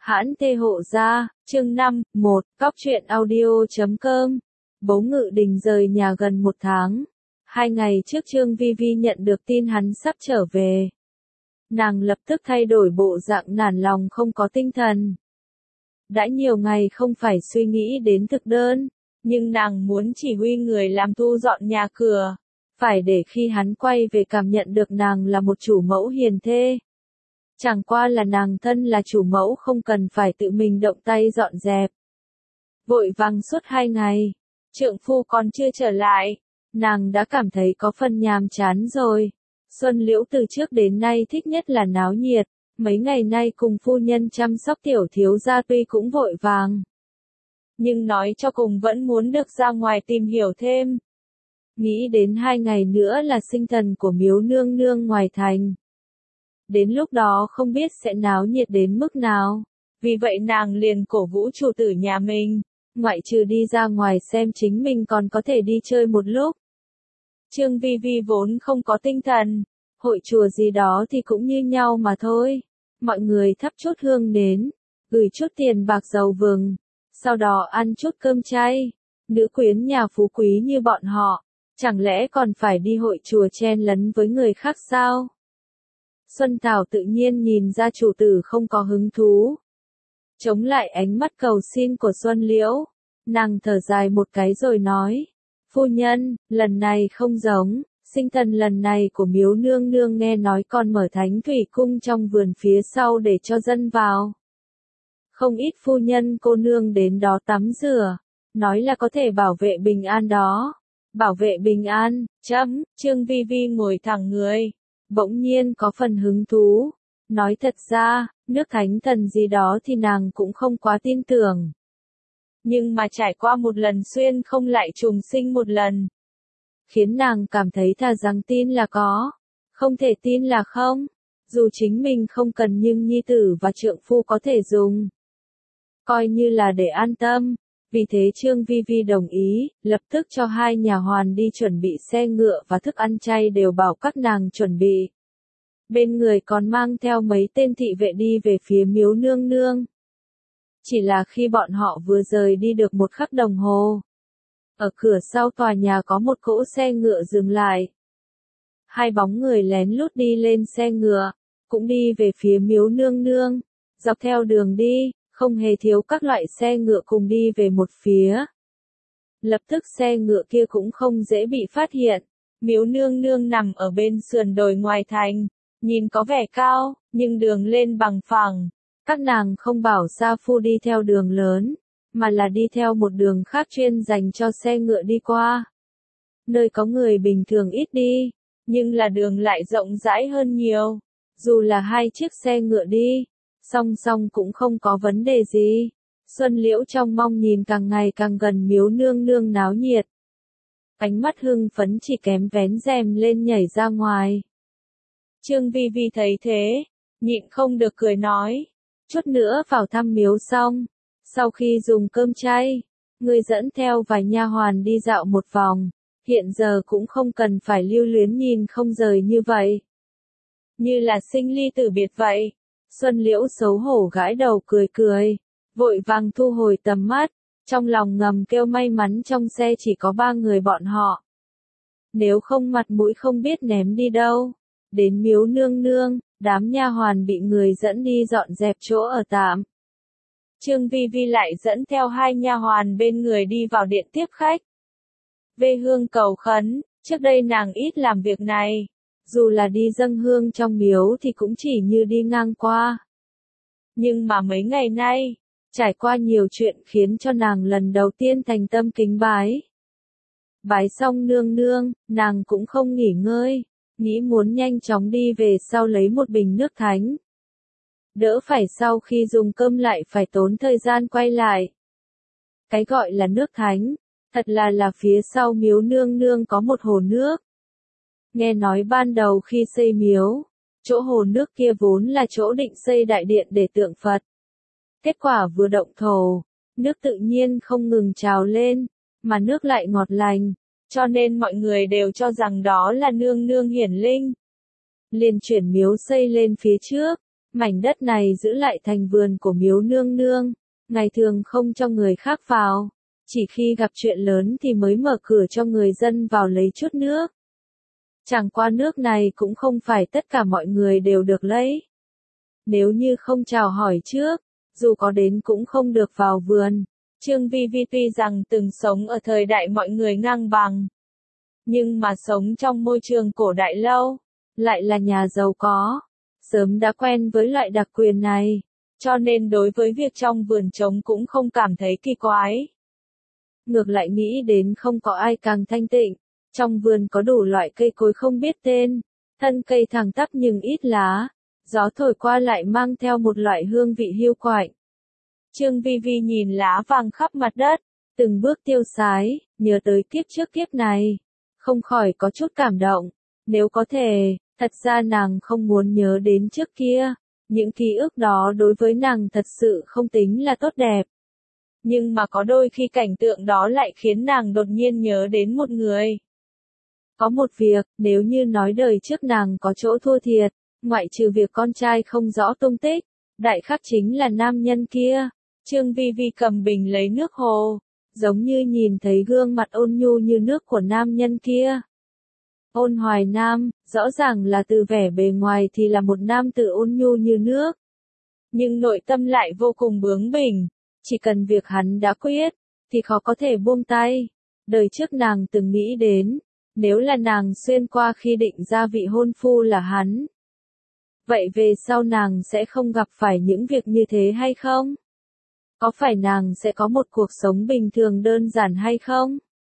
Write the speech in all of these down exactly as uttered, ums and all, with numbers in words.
Hãn Tê Hộ Gia, chương năm, một, Cóc truyện audio chấm com. Bố Ngự Đình rời nhà gần một tháng. Hai ngày trước Trương Vi Vi nhận được tin hắn sắp trở về. Nàng lập tức thay đổi bộ dạng nản lòng không có tinh thần. Đã nhiều ngày không phải suy nghĩ đến thực đơn, nhưng nàng muốn chỉ huy người làm thu dọn nhà cửa. Phải để khi hắn quay về cảm nhận được nàng là một chủ mẫu hiền thê. Chẳng qua là nàng thân là chủ mẫu không cần phải tự mình động tay dọn dẹp. Vội vàng suốt hai ngày, trượng phu còn chưa trở lại, nàng đã cảm thấy có phần nhàm chán rồi. Xuân Liễu từ trước đến nay thích nhất là náo nhiệt, mấy ngày nay cùng phu nhân chăm sóc tiểu thiếu gia tuy cũng vội vàng. Nhưng nói cho cùng vẫn muốn được ra ngoài tìm hiểu thêm. Nghĩ đến hai ngày nữa là sinh thần của Miếu Nương Nương ngoài thành. Đến lúc đó không biết sẽ náo nhiệt đến mức nào. Vì vậy nàng liền cổ vũ chủ tử nhà mình, ngoại trừ đi ra ngoài xem chính mình còn có thể đi chơi một lúc. Trương Vi Vi vốn không có tinh thần, hội chùa gì đó thì cũng như nhau mà thôi. Mọi người thắp chút hương nến, gửi chút tiền bạc dầu vừng, sau đó ăn chút cơm chay. Nữ quyến nhà phú quý như bọn họ, chẳng lẽ còn phải đi hội chùa chen lấn với người khác sao? Xuân Thảo tự nhiên nhìn ra chủ tử không có hứng thú. Chống lại ánh mắt cầu xin của Xuân Liễu, nàng thở dài một cái rồi nói, phu nhân, lần này không giống, sinh thần lần này của Miếu Nương Nương nghe nói còn mở thánh thủy cung trong vườn phía sau để cho dân vào. Không ít phu nhân cô nương đến đó tắm rửa, nói là có thể bảo vệ bình an đó. Bảo vệ bình an, chấm, Trương Vi Vi ngồi thẳng người. Bỗng nhiên có phần hứng thú. Nói thật ra, nước thánh thần gì đó thì nàng cũng không quá tin tưởng. Nhưng mà trải qua một lần xuyên không lại trùng sinh một lần. Khiến nàng cảm thấy thà rằng tin là có. Không thể tin là không. Dù chính mình không cần nhưng nhi tử và trượng phu có thể dùng. Coi như là để an tâm. Vì thế Trương Vi Vi đồng ý, lập tức cho hai nhà hoàn đi chuẩn bị xe ngựa và thức ăn chay đều bảo các nàng chuẩn bị. Bên người còn mang theo mấy tên thị vệ đi về phía Miếu Nương Nương. Chỉ là khi bọn họ vừa rời đi được một khắc đồng hồ. Ở cửa sau tòa nhà có một cỗ xe ngựa dừng lại. Hai bóng người lén lút đi lên xe ngựa, cũng đi về phía Miếu Nương Nương. Dọc theo đường đi, không hề thiếu các loại xe ngựa cùng đi về một phía. Lập tức xe ngựa kia cũng không dễ bị phát hiện. Miếu Nương Nương nằm ở bên sườn đồi ngoài thành, nhìn có vẻ cao, nhưng đường lên bằng phẳng. Các nàng không bảo sa phu đi theo đường lớn, mà là đi theo một đường khác chuyên dành cho xe ngựa đi qua. Nơi có người bình thường ít đi, nhưng là đường lại rộng rãi hơn nhiều. Dù là hai chiếc xe ngựa đi, song song cũng không có vấn đề gì. Xuân Liễu trong mong nhìn càng ngày càng gần Miếu Nương Nương náo nhiệt. Ánh mắt hưng phấn chỉ kém vén rèm lên nhảy ra ngoài. Trương Vi Vi thấy thế, nhịn không được cười nói, chút nữa vào thăm miếu xong, sau khi dùng cơm chay, ngươi dẫn theo vài nha hoàn đi dạo một vòng, hiện giờ cũng không cần phải lưu luyến nhìn không rời như vậy. Như là sinh ly tử biệt vậy. Xuân Liễu xấu hổ gãi đầu cười cười, vội vàng thu hồi tầm mắt, trong lòng ngầm kêu may mắn trong xe chỉ có ba người bọn họ. Nếu không mặt mũi không biết ném đi đâu. Đến Miếu Nương Nương, đám nha hoàn bị người dẫn đi dọn dẹp chỗ ở tạm. Trương Vi Vi lại dẫn theo hai nha hoàn bên người đi vào điện tiếp khách. Về hương cầu khấn, trước đây nàng ít làm việc này. Dù là đi dâng hương trong miếu thì cũng chỉ như đi ngang qua. Nhưng mà mấy ngày nay, trải qua nhiều chuyện khiến cho nàng lần đầu tiên thành tâm kính bái. Bái xong nương nương, nàng cũng không nghỉ ngơi, nghĩ muốn nhanh chóng đi về sau lấy một bình nước thánh. Đỡ phải sau khi dùng cơm lại phải tốn thời gian quay lại. Cái gọi là nước thánh, thật là là phía sau Miếu Nương Nương có một hồ nước. Nghe nói ban đầu khi xây miếu, chỗ hồ nước kia vốn là chỗ định xây đại điện để tượng Phật. Kết quả vừa động thổ, nước tự nhiên không ngừng trào lên, mà nước lại ngọt lành, cho nên mọi người đều cho rằng đó là nương nương hiển linh. Liền chuyển miếu xây lên phía trước, Mảnh đất này giữ lại thành vườn của Miếu Nương Nương, ngày thường không cho người khác vào, chỉ khi gặp chuyện lớn thì mới mở cửa cho người dân vào lấy chút nước. Chẳng qua nước này cũng không phải tất cả mọi người đều được lấy. Nếu như không chào hỏi trước, dù có đến cũng không được vào vườn. Trương Vi Vi tuy rằng từng sống ở thời đại mọi người ngang bằng, nhưng mà sống trong môi trường cổ đại lâu, lại là nhà giàu có, sớm đã quen với loại đặc quyền này, cho nên đối với việc trong vườn trống cũng không cảm thấy kỳ quái. Ngược lại nghĩ đến không có ai càng thanh tịnh, trong vườn có đủ loại cây cối không biết tên, thân cây thẳng tắp nhưng ít lá, gió thổi qua lại mang theo một loại hương vị hiu quạnh. Trương Vi Vi nhìn lá vàng khắp mặt đất, từng bước tiêu sái, nhớ tới kiếp trước kiếp này, không khỏi có chút cảm động. Nếu có thể, thật ra nàng không muốn nhớ đến trước kia, những ký ức đó đối với nàng thật sự không tính là tốt đẹp. Nhưng mà có đôi khi cảnh tượng đó lại khiến nàng đột nhiên nhớ đến một người. Có một việc, nếu như nói đời trước nàng có chỗ thua thiệt, ngoại trừ việc con trai không rõ tung tích, đại khắc chính là nam nhân kia. Trương Vi Vi cầm bình lấy nước hồ, giống như nhìn thấy gương mặt ôn nhu như nước của nam nhân kia. Ôn Hoài Nam, rõ ràng là từ vẻ bề ngoài thì là một nam tử ôn nhu như nước. Nhưng nội tâm lại vô cùng bướng bỉnh, chỉ cần việc hắn đã quyết, thì khó có thể buông tay. Đời trước nàng từng nghĩ đến, nếu là nàng xuyên qua khi định ra vị hôn phu là hắn. Vậy về sau nàng sẽ không gặp phải những việc như thế hay không? Có phải nàng sẽ có một cuộc sống bình thường đơn giản hay không?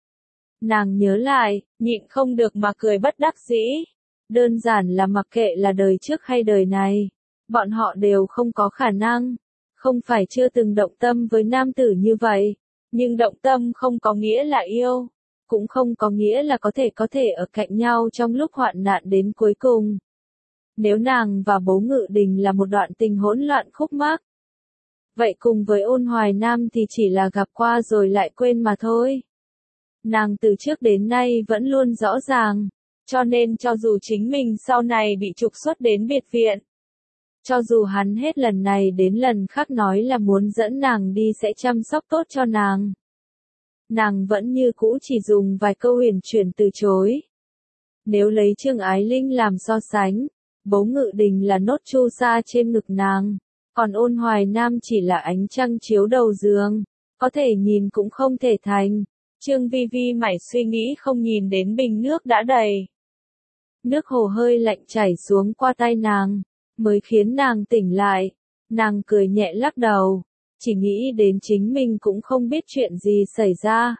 Nàng nhớ lại, nhịn không được mà cười bất đắc dĩ. Đơn giản là mặc kệ là đời trước hay đời này, bọn họ đều không có khả năng. Không phải chưa từng động tâm với nam tử như vậy, nhưng động tâm không có nghĩa là yêu, cũng không có nghĩa là có thể có thể ở cạnh nhau trong lúc hoạn nạn đến cuối cùng. Nếu nàng và Bố Ngự Đình là một đoạn tình hỗn loạn khúc mắc, vậy cùng với Ôn Hoài Nam thì chỉ là gặp qua rồi lại quên mà thôi. Nàng từ trước đến nay vẫn luôn rõ ràng, cho nên cho dù chính mình sau này bị trục xuất đến biệt viện, cho dù hắn hết lần này đến lần khác nói là muốn dẫn nàng đi sẽ chăm sóc tốt cho nàng, nàng vẫn như cũ chỉ dùng vài câu huyền chuyển từ chối. Nếu lấy Trương Ái Linh làm so sánh, Bố Ngự Đình là nốt chu sa trên ngực nàng, còn Ôn Hoài Nam chỉ là ánh trăng chiếu đầu giường, có thể nhìn cũng không thể thành. Trương Vi Vi mải suy nghĩ không nhìn đến bình nước đã đầy. Nước hồ hơi lạnh chảy xuống qua tay nàng, mới khiến nàng tỉnh lại. Nàng cười nhẹ lắc đầu, chỉ nghĩ đến chính mình cũng không biết chuyện gì xảy ra.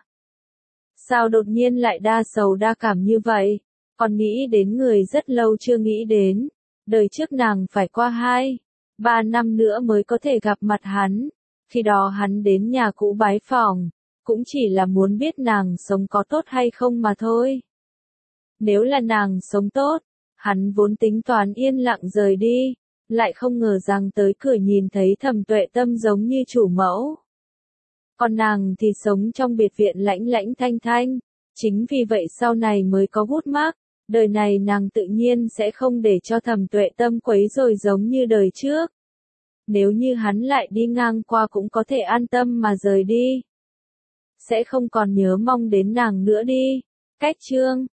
Sao đột nhiên lại đa sầu đa cảm như vậy? Còn nghĩ đến người rất lâu chưa nghĩ đến. Đời trước nàng phải qua hai, ba năm nữa mới có thể gặp mặt hắn. Khi đó hắn đến nhà cũ bái phỏng, cũng chỉ là muốn biết nàng sống có tốt hay không mà thôi. Nếu là nàng sống tốt, hắn vốn tính toán yên lặng rời đi, lại không ngờ rằng tới cửa nhìn thấy Thẩm Tuệ Tâm giống như chủ mẫu. Còn nàng thì sống trong biệt viện lãnh lãnh thanh thanh, chính vì vậy sau này mới có gút mác, đời này nàng tự nhiên sẽ không để cho Thẩm Tuệ Tâm quấy rối giống như đời trước. Nếu như hắn lại đi ngang qua cũng có thể an tâm mà rời đi. Sẽ không còn nhớ mong đến nàng nữa đi. Cách chương